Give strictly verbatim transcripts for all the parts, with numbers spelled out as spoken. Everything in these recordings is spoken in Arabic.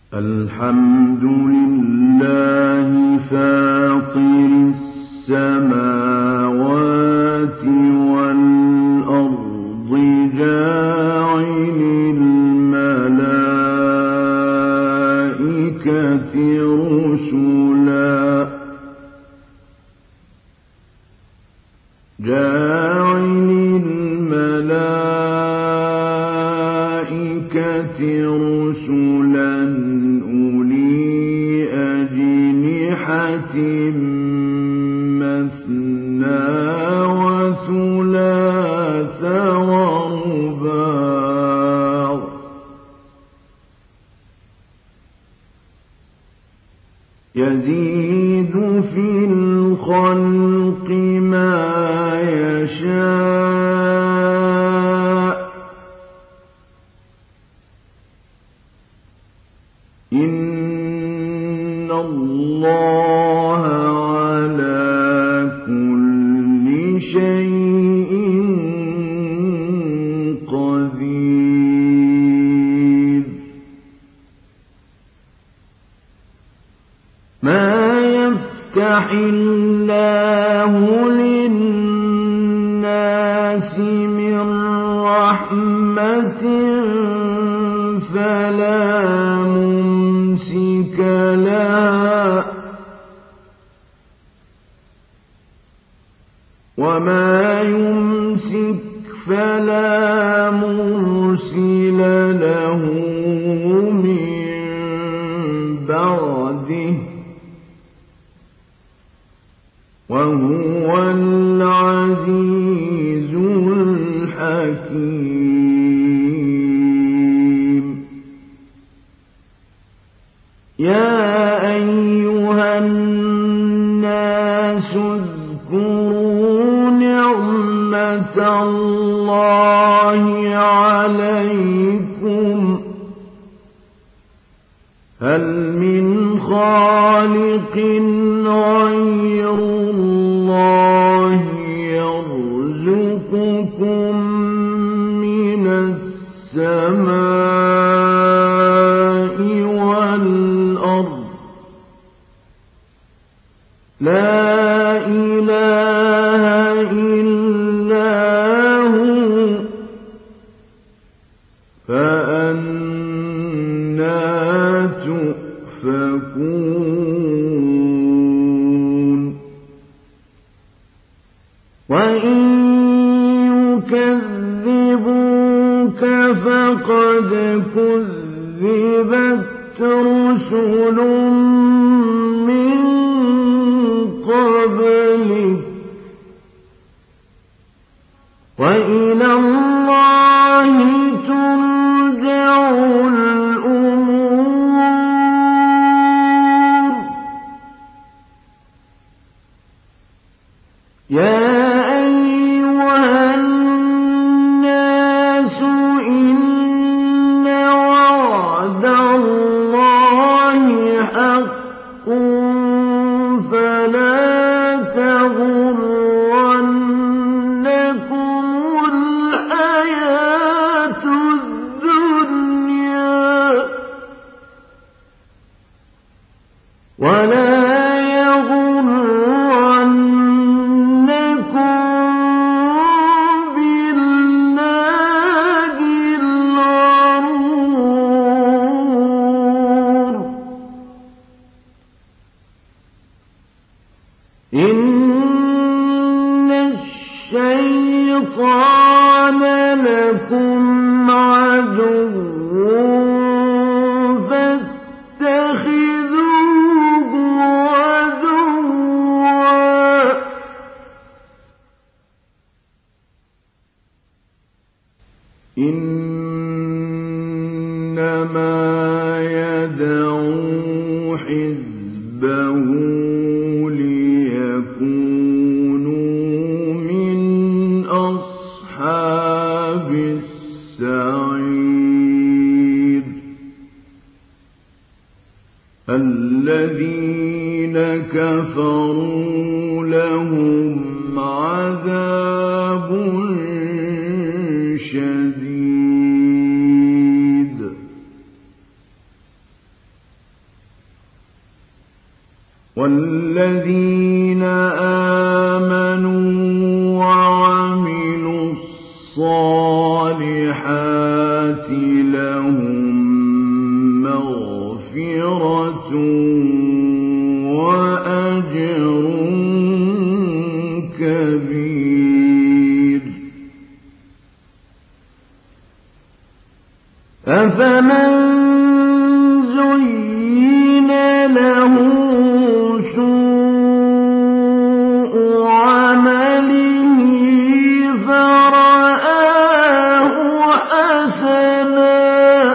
الحمد لله فاطر السماوات والأرض جاعل الملائكة رسلا جاعل الملائكة رسلا أولي أجنحة مثنى وثلاث ورباع يزيد في الخلق ما يشاء إن الله على كل شيء قدير ما يفتح الله للناس من رحمة فلا ممسك لها وما يمسك فلا مرسل له من بعده وهو العزيز الحكيم يا أيها الناس اذكروا نعمة الله عليكم هل من خالق غير الله يرزقكم من السماء والأرض لا إله إلا هو فأنى تؤفكون وإن يكذبوك فقد كذبت رسل من قبلك وإلى الله ترجع الأمور يا أيها الناس إن وعد الله حق فلا تغرنكم الحياة الدنيا ولا يغرنكم بالله الغرور إن الشيطان لكم عدو فاتخذوه عدوا إنما يدعو حزبه ليكونوا من أصحاب السعير الذين كفروا لهم عذاب شديد والذين آمنوا وعملوا الصالحات لهم مغفرة وأجر كبير. أفمن زين له سوء عمله فرآه حسنا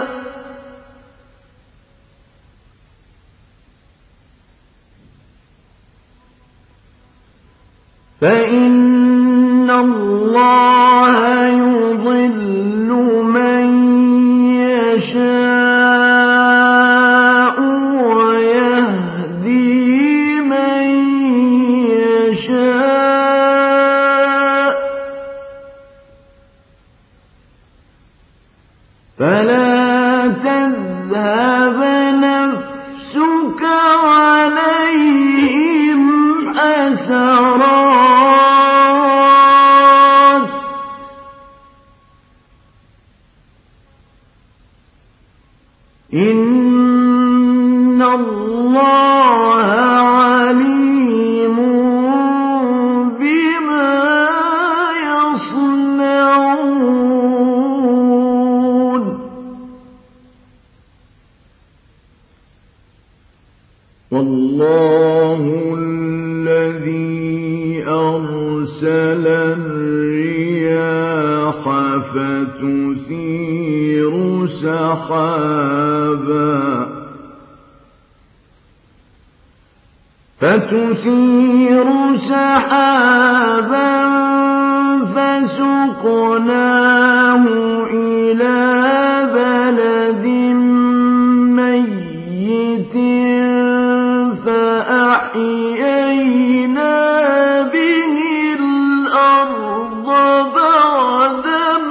فإن الله يضل من يشاء ويهدي من يشاء فلا تذهب نفسك عليهم حسرات إن الله عليم بما يصنعون. والله الذي أرسل الرياح فتثير سحابا فتثير سحابا فسقناه إلى بلد ميت فأحيينا به الأرض بعد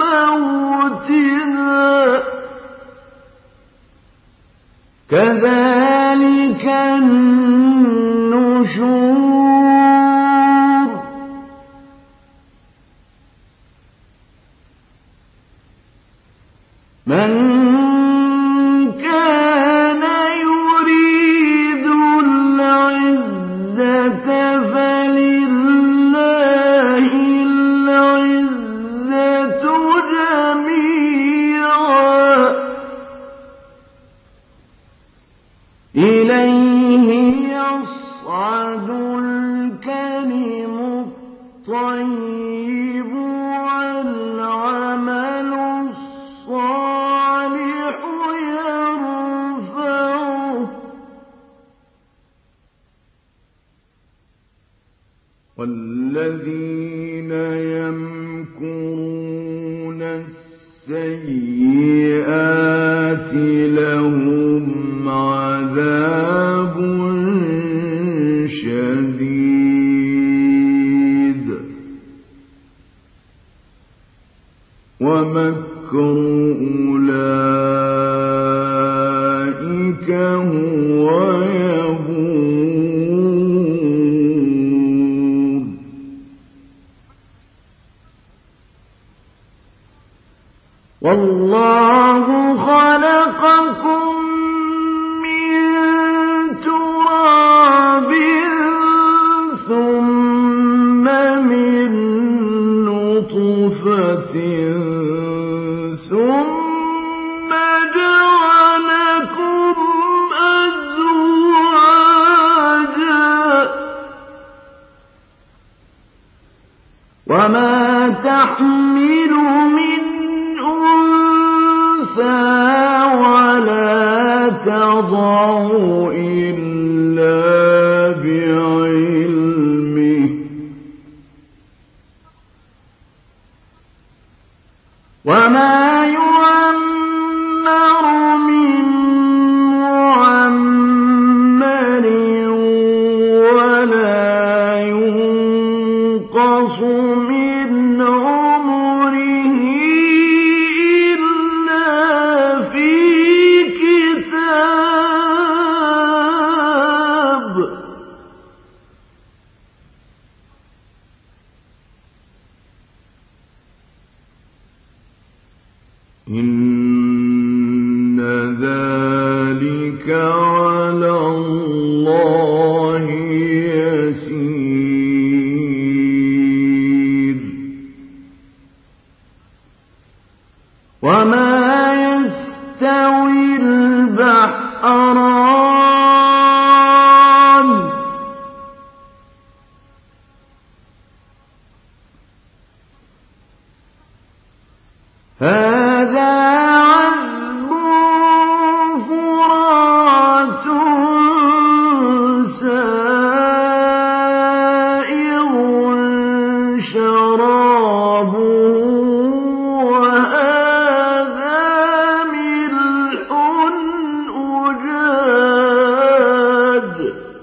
موتها كذلك النشور. من كان يريد العزة فلله العزة جميعا إليه يصعد الكلم الطيب والعمل الصالح يرفعه والذين يمكرون السيئات لهم عذاب شديد ومكر أولئك هو يبور. والله خلقكم من تراب ثم من نطفة ثم جعلكم أزواجا وما تحمل من أنثى ولا تضع إلا بعلمه وما يعمر من معمر ولا ينقص من عمره إلا في كتاب يستوي البحران هذا عذب فرات سائغ شرابه وهذا ملح أجاج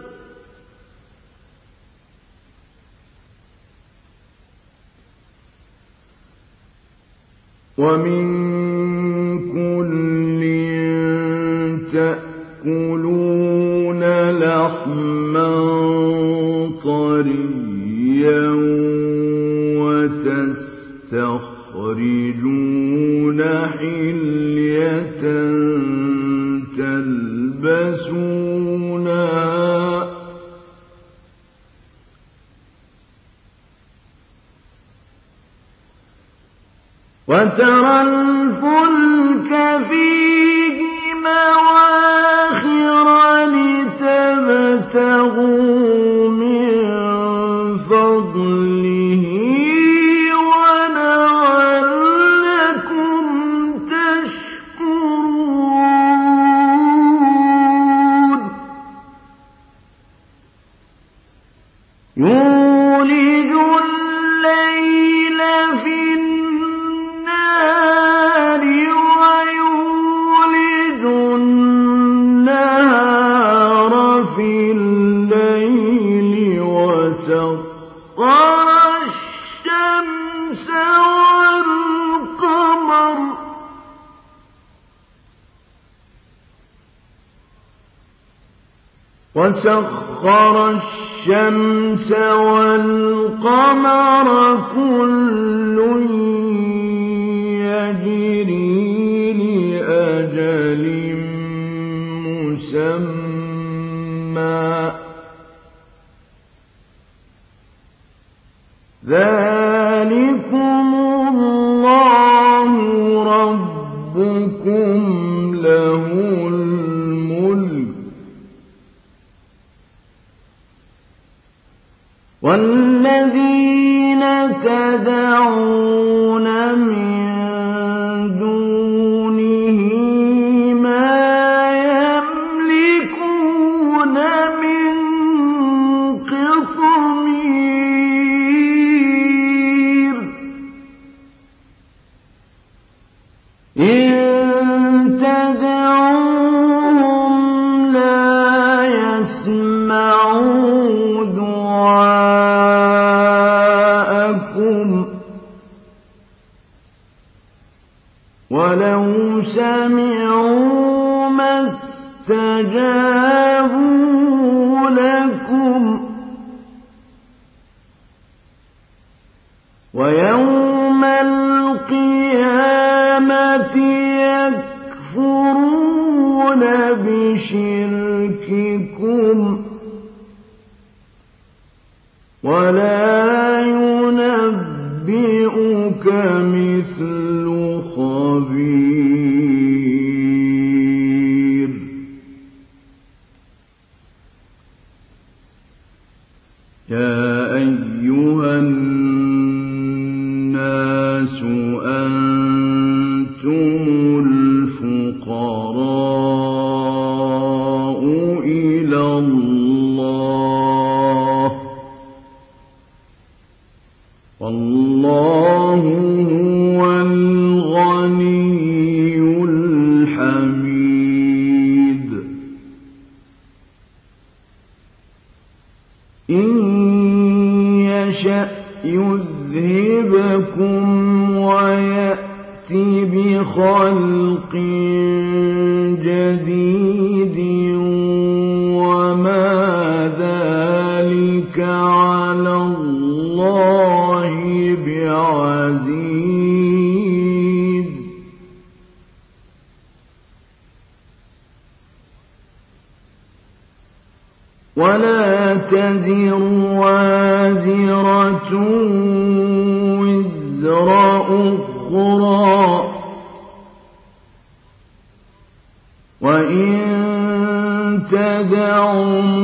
ومن كل تأكلون لحما طريا وتستخرجون حلية تلبسونها وترى الفلك فيه مواخر لتبتغوا من فضله ولعلكم تشكرون يولج الليل في النهار ويولج النهار في الليل وسخر الشمس والقمر وسخر الشمس والقمر كل يجري لأجل مسمى ذلكم الله ربكم له الملك والذين تدعون من دونه ما يملكون من قطمير إن تدعوهم لا يسمعوا دعاءكم ولو سمعوا ما استجابوا لكم ويوم القيامة يكفرون بشرككم ولا ينبئك مثل خبير يا أيها الناس أنتم الفقراء إلى الله والله هو الغني الحميد إن يشأ يذهبكم ويأتي بخلق جديد وما ذلك على الله بعزيز ولا تزر وازرة وزر أخرى وإن تدع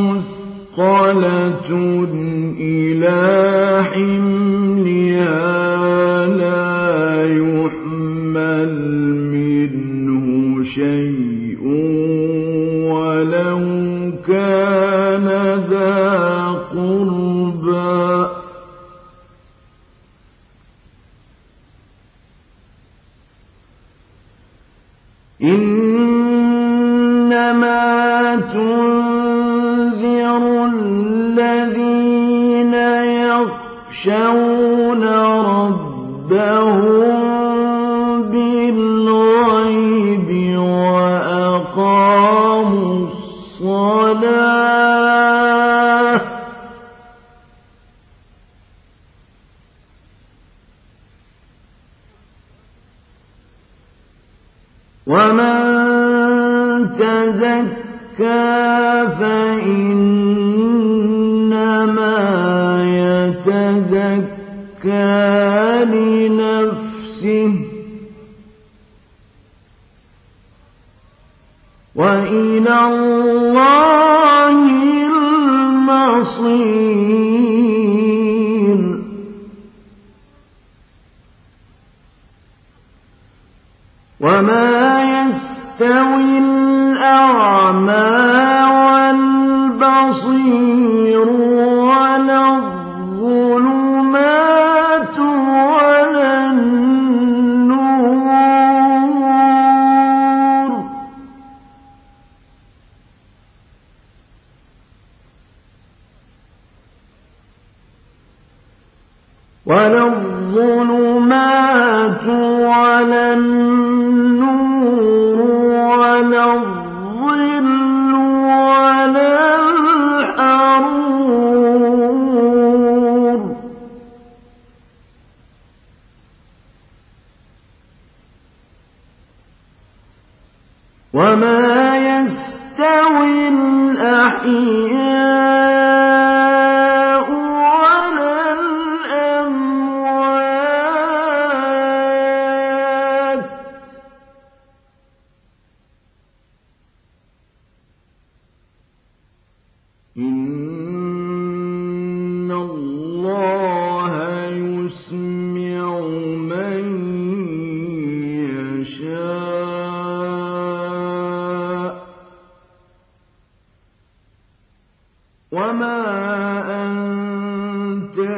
مثقلة إلى حملها لا يحمل منه شيء ولو كان ذا قربى إنما تنذر الذين يخشون ربهم بالغيب وأقاموا الصلاة ومن تزكى فإنما يتزكى لنفسه وإلى الله المصير وما يستوي الأعمى والبصير ولا الظلمات ولا النور ولا الظلمات ولا النور ولا الظل ولا الحرور وما يستوي الأحياء ولا الأموات إن الله يسمع من يشاء وما أنت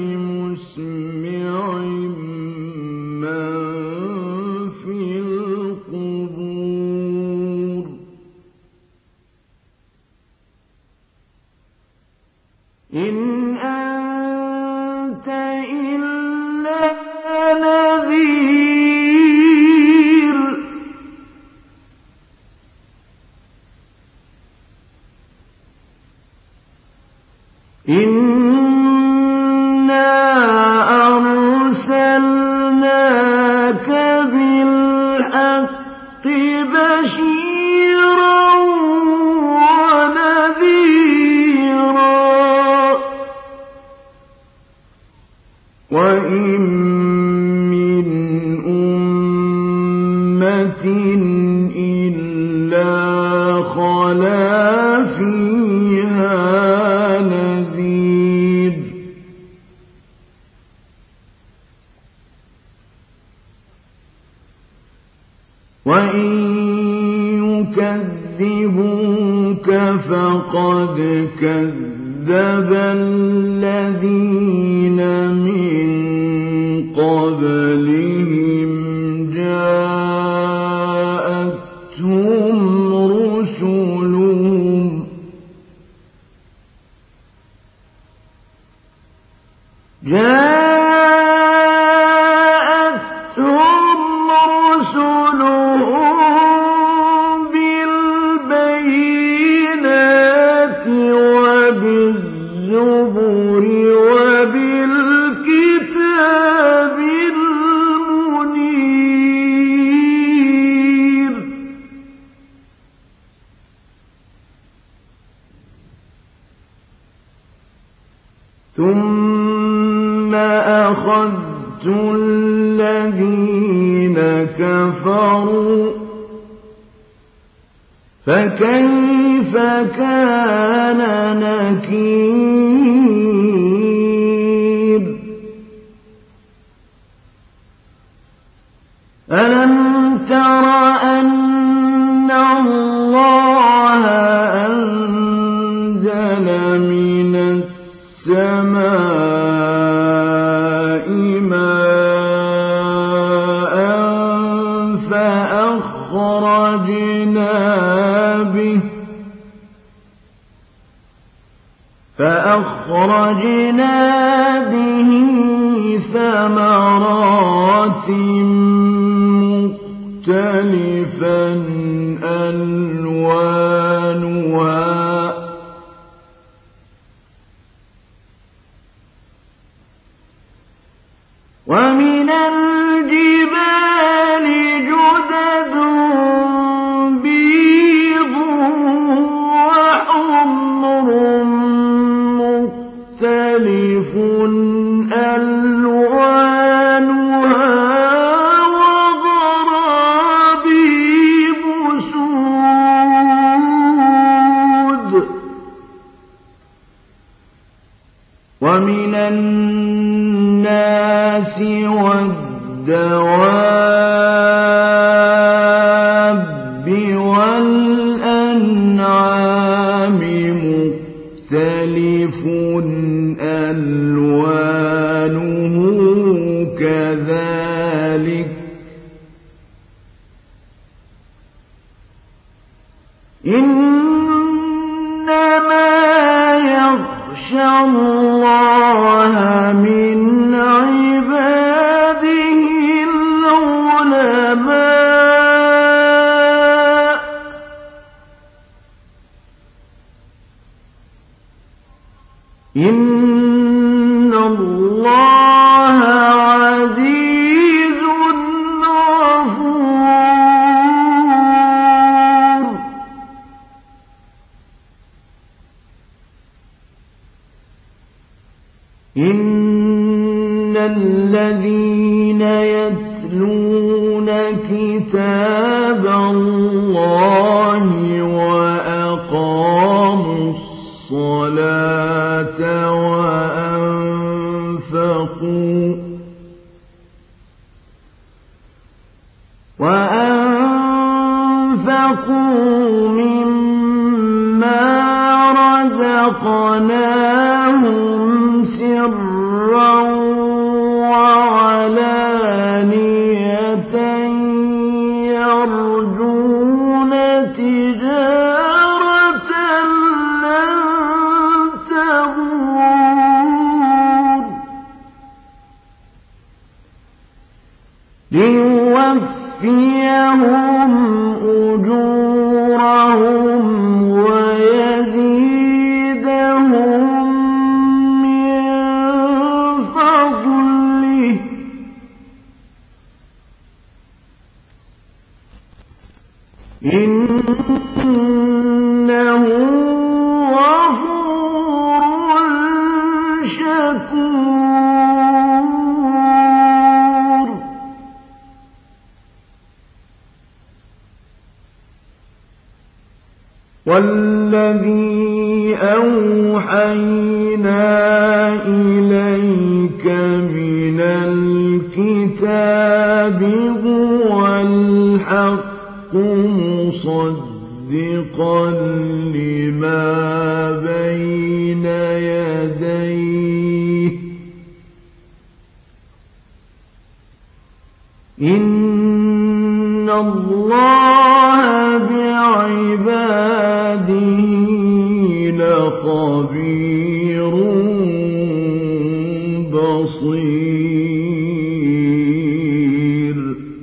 بمسمع من في القبور إن أنت إلا نذير إنا أرسلناك بالحق بشيرا ونذيرا وإن من أمة إلا خلا فيها نذير وإن يكذبوك فقد كذب الذين من قبلهم جاءتهم رسلهم جاءتهم رسلهم بالبينات وبالزبر وبالكتاب المنير ثم أخذت الذين كفروا فكيف كان نكير ألم تر أن الله أنزل من السماء ماء فأخرجنا به فأخرجنا به ثمرات مختلفا ألوانها ومن الجبال جدد بيض وحمر مختلف ألوانها وغرابيب سود ومن الناس والدواب والأنعام مختلف ألوانه كذلك إنما يخشى الله من عباده العلماء إن الله عزيز غفور إن الذين يتلون كتاب الله وأقاموا الصلاة وأنفقوا وأنفقوا مما رزقناهم سرا وعلانية يرجون تجارة لن تبور ليوفيهم أجورهم ويزيدهم من فضله إنه غفور شكور والذي أوحينا إليك من الكتاب هو الحق مصدقا لما بين يديه إن الله بعباده لخبير بصير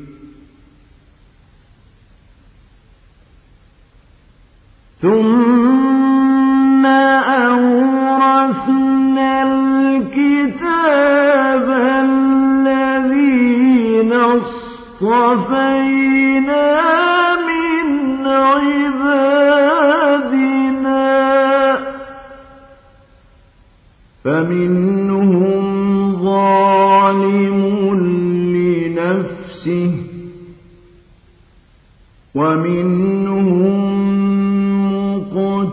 ثم أورثنا الكتاب الذين اصطفينا من عبادنا فمنهم ظالم لنفسه ومنهم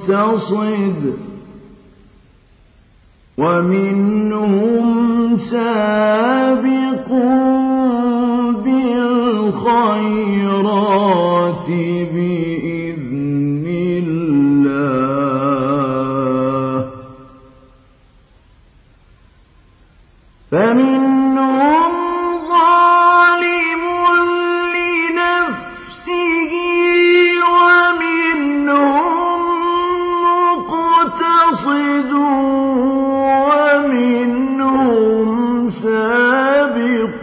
مقتصد ومنهم سابق بالخيرات بإذن الله فمنهم ظالم لنفسه ومنهم مقتصد ومنهم سابق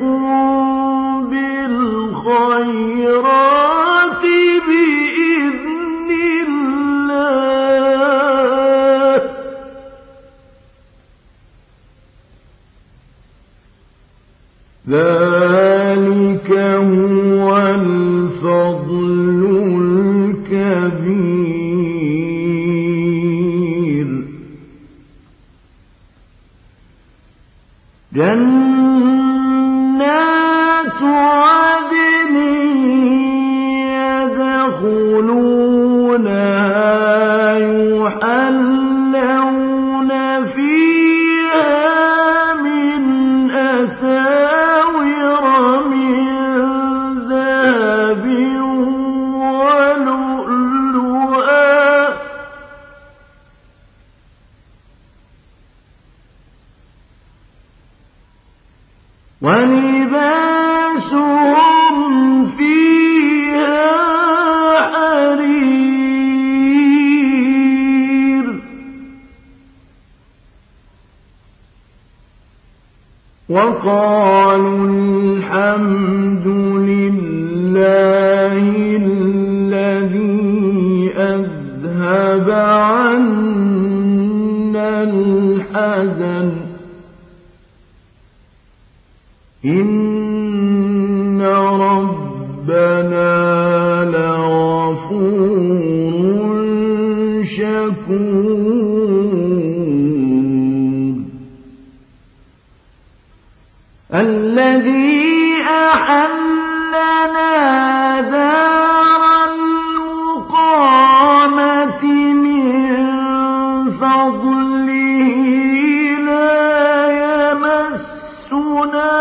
بالخيرات بإذن الله ذلك هو الفضل الكبير جنات عدن يدخلونها يحلون فيها من أساور من ذهب ولؤلؤا ولباسهم فيها حرير وقالوا الحمد لله الذي أذهب عنا الحزن إن ربنا لغفور شكور الذي أحلنا دار المقامة من فضله لا يمسنا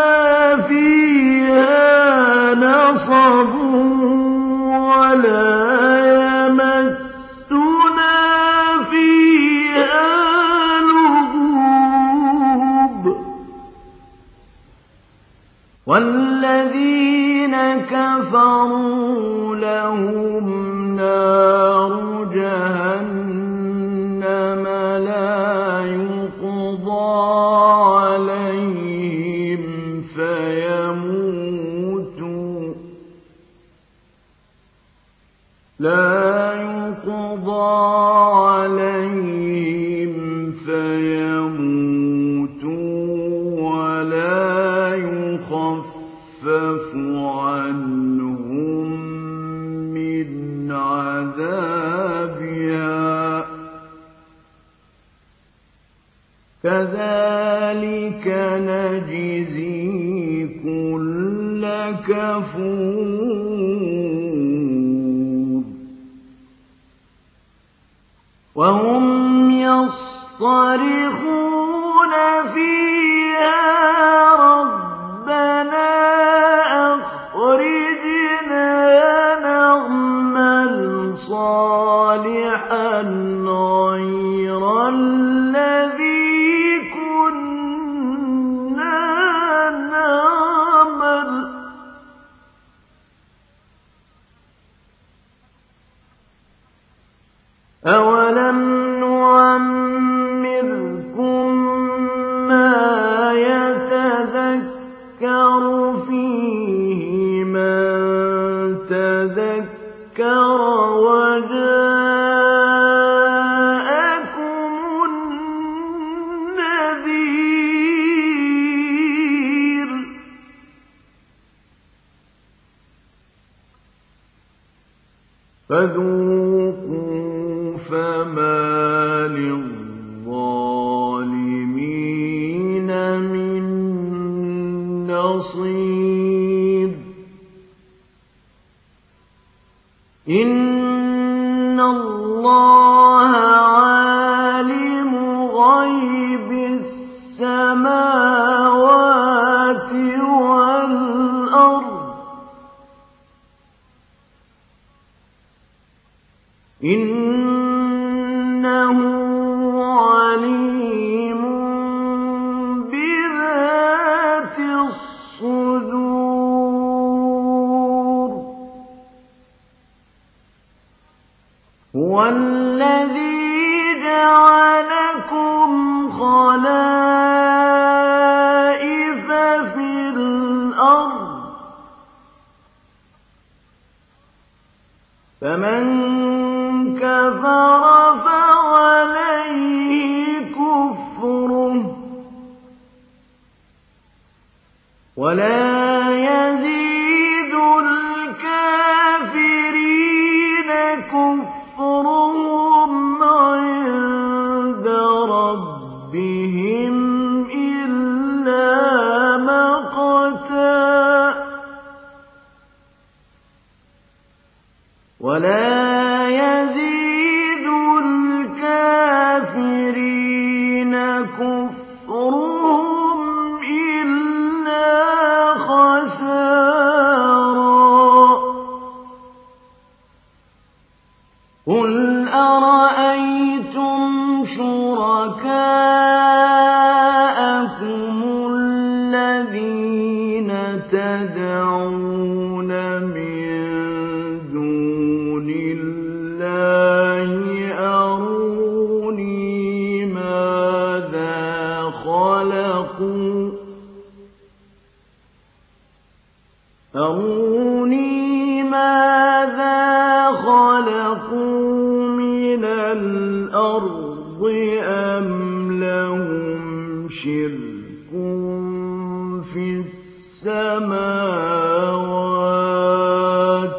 فيها نصب ولا يمسنا فيها لغوب والذين كفروا لهم نار جهنم لا يقضى عليهم فيموتوا لا يقضى عليهم فيموتوا ولا يخفف عنهم من عذابها كذلك نجزي كل كفور وهم يصطرخون فيها ربنا أخرجنا نعمل صالحا غير الذي كنا نعمل أولم نعمركم ما يتذكر فيه من تذكر وجاءكم النذير فذوقوا فما للظالمين من نصير إن الله إنه عليم بذات الصدور هو الذي جعلكم خلائف في الأرض فمن كفر فعليه كفره ولا يزيد الكافرين كفرهم عند ربهم إلا مقتا ولا يزيد الكافرين كفرهم إلا خسارا قل أرأيتم شركاءكم الذين تدعون من دون الله أروني ماذا خلقوا أروني ماذا خلقوا من الأرض أم لهم شرك في السماوات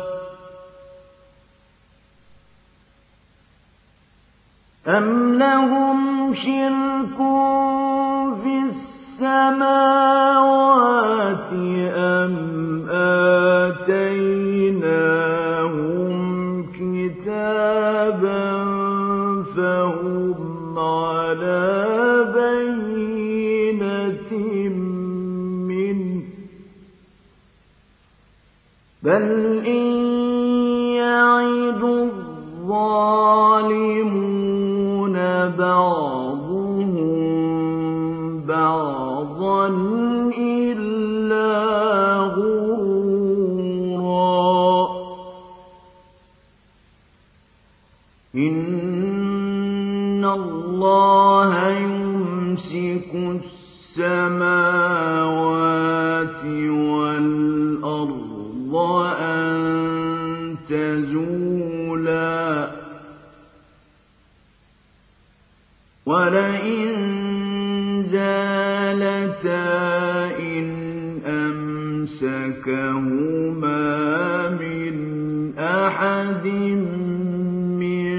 أم لهم شرك في السماوات أم آتيناهم كتابا فهم على بينة منه بل إن يعد الظالمون بعضهم بعضا إلا غرورا إن الله يمسك السماوات والأرض أن تزولا ولئن زالتا إن أمسكهما من أحد من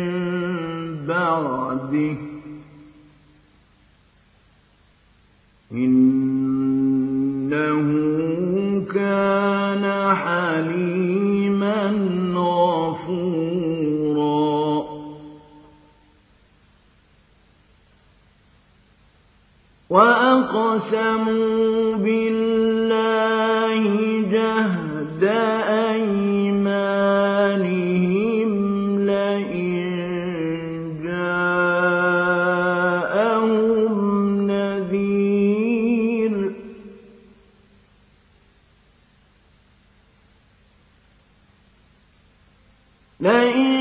بعده إنه كان حليما غفورا وأقسموا بالله جهد أيمانهم لئن جاءهم نذير لئن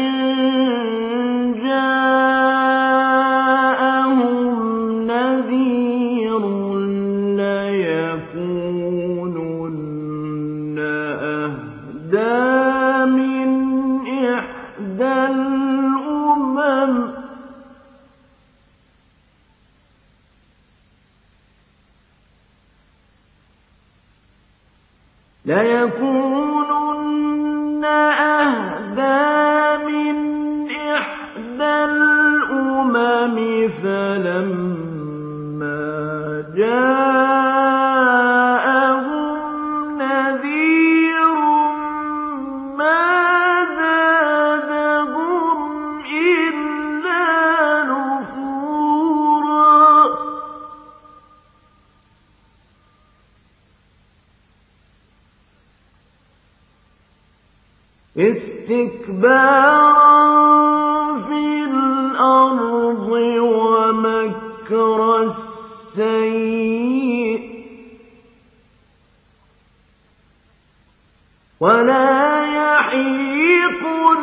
ليكونن أهدى من إحدى الأمم فلما جاءهم نذير ما زادهم إلا نفورا استكبارا ولا يحيق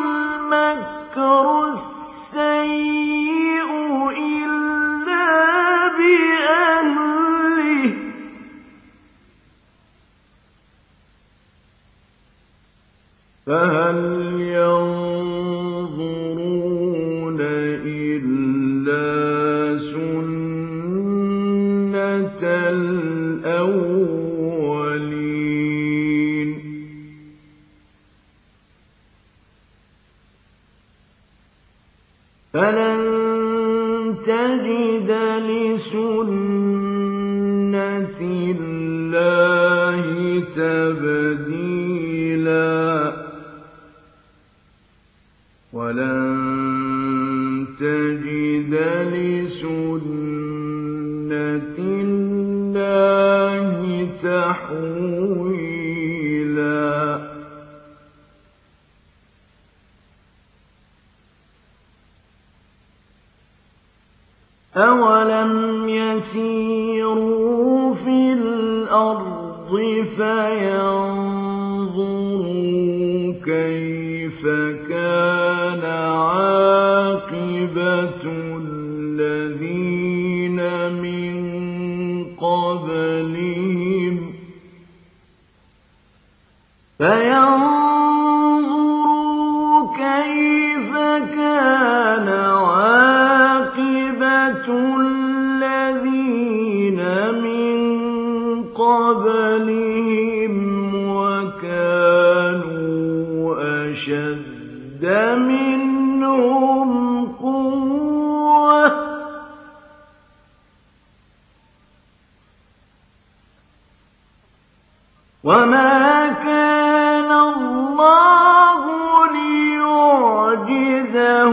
المكر السيء إلا بأهله فهل ينظرون إلا سنة الأولين فلن تجد لسنة الله تبديلا ولن تجد لسنة الله تحويلا أولم يسيروا في الأرض فينظروا كيف كان عاقبة الذين من قبلهم فينظروا كيف كان عاقبة الذين من قبلهم وكانوا أشد منهم قوة وما كان الله ليعجزه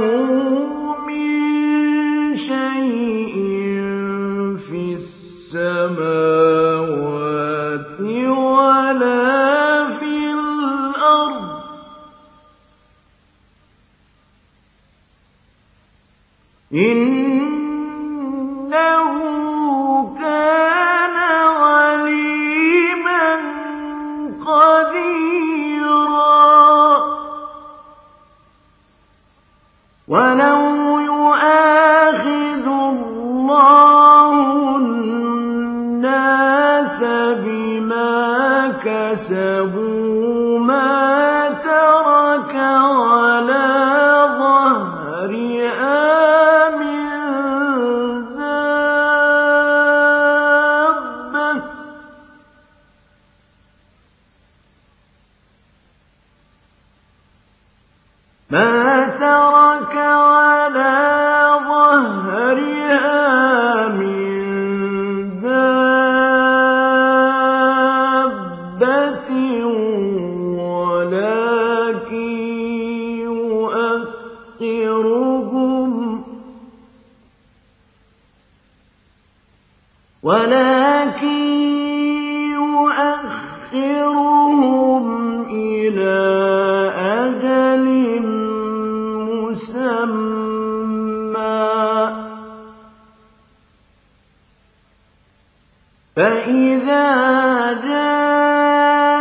من شيء في السماوات ولا في الأرض إنه كان عليما قديرا ولو يؤاخذ الله الناس بما كسبوا ما ترك على ظهرها من دابة ما ترك على ظهرها من دابة ولكن يؤخرهم ولكن يؤخرهم إلى أجل مسمى فإذا جاء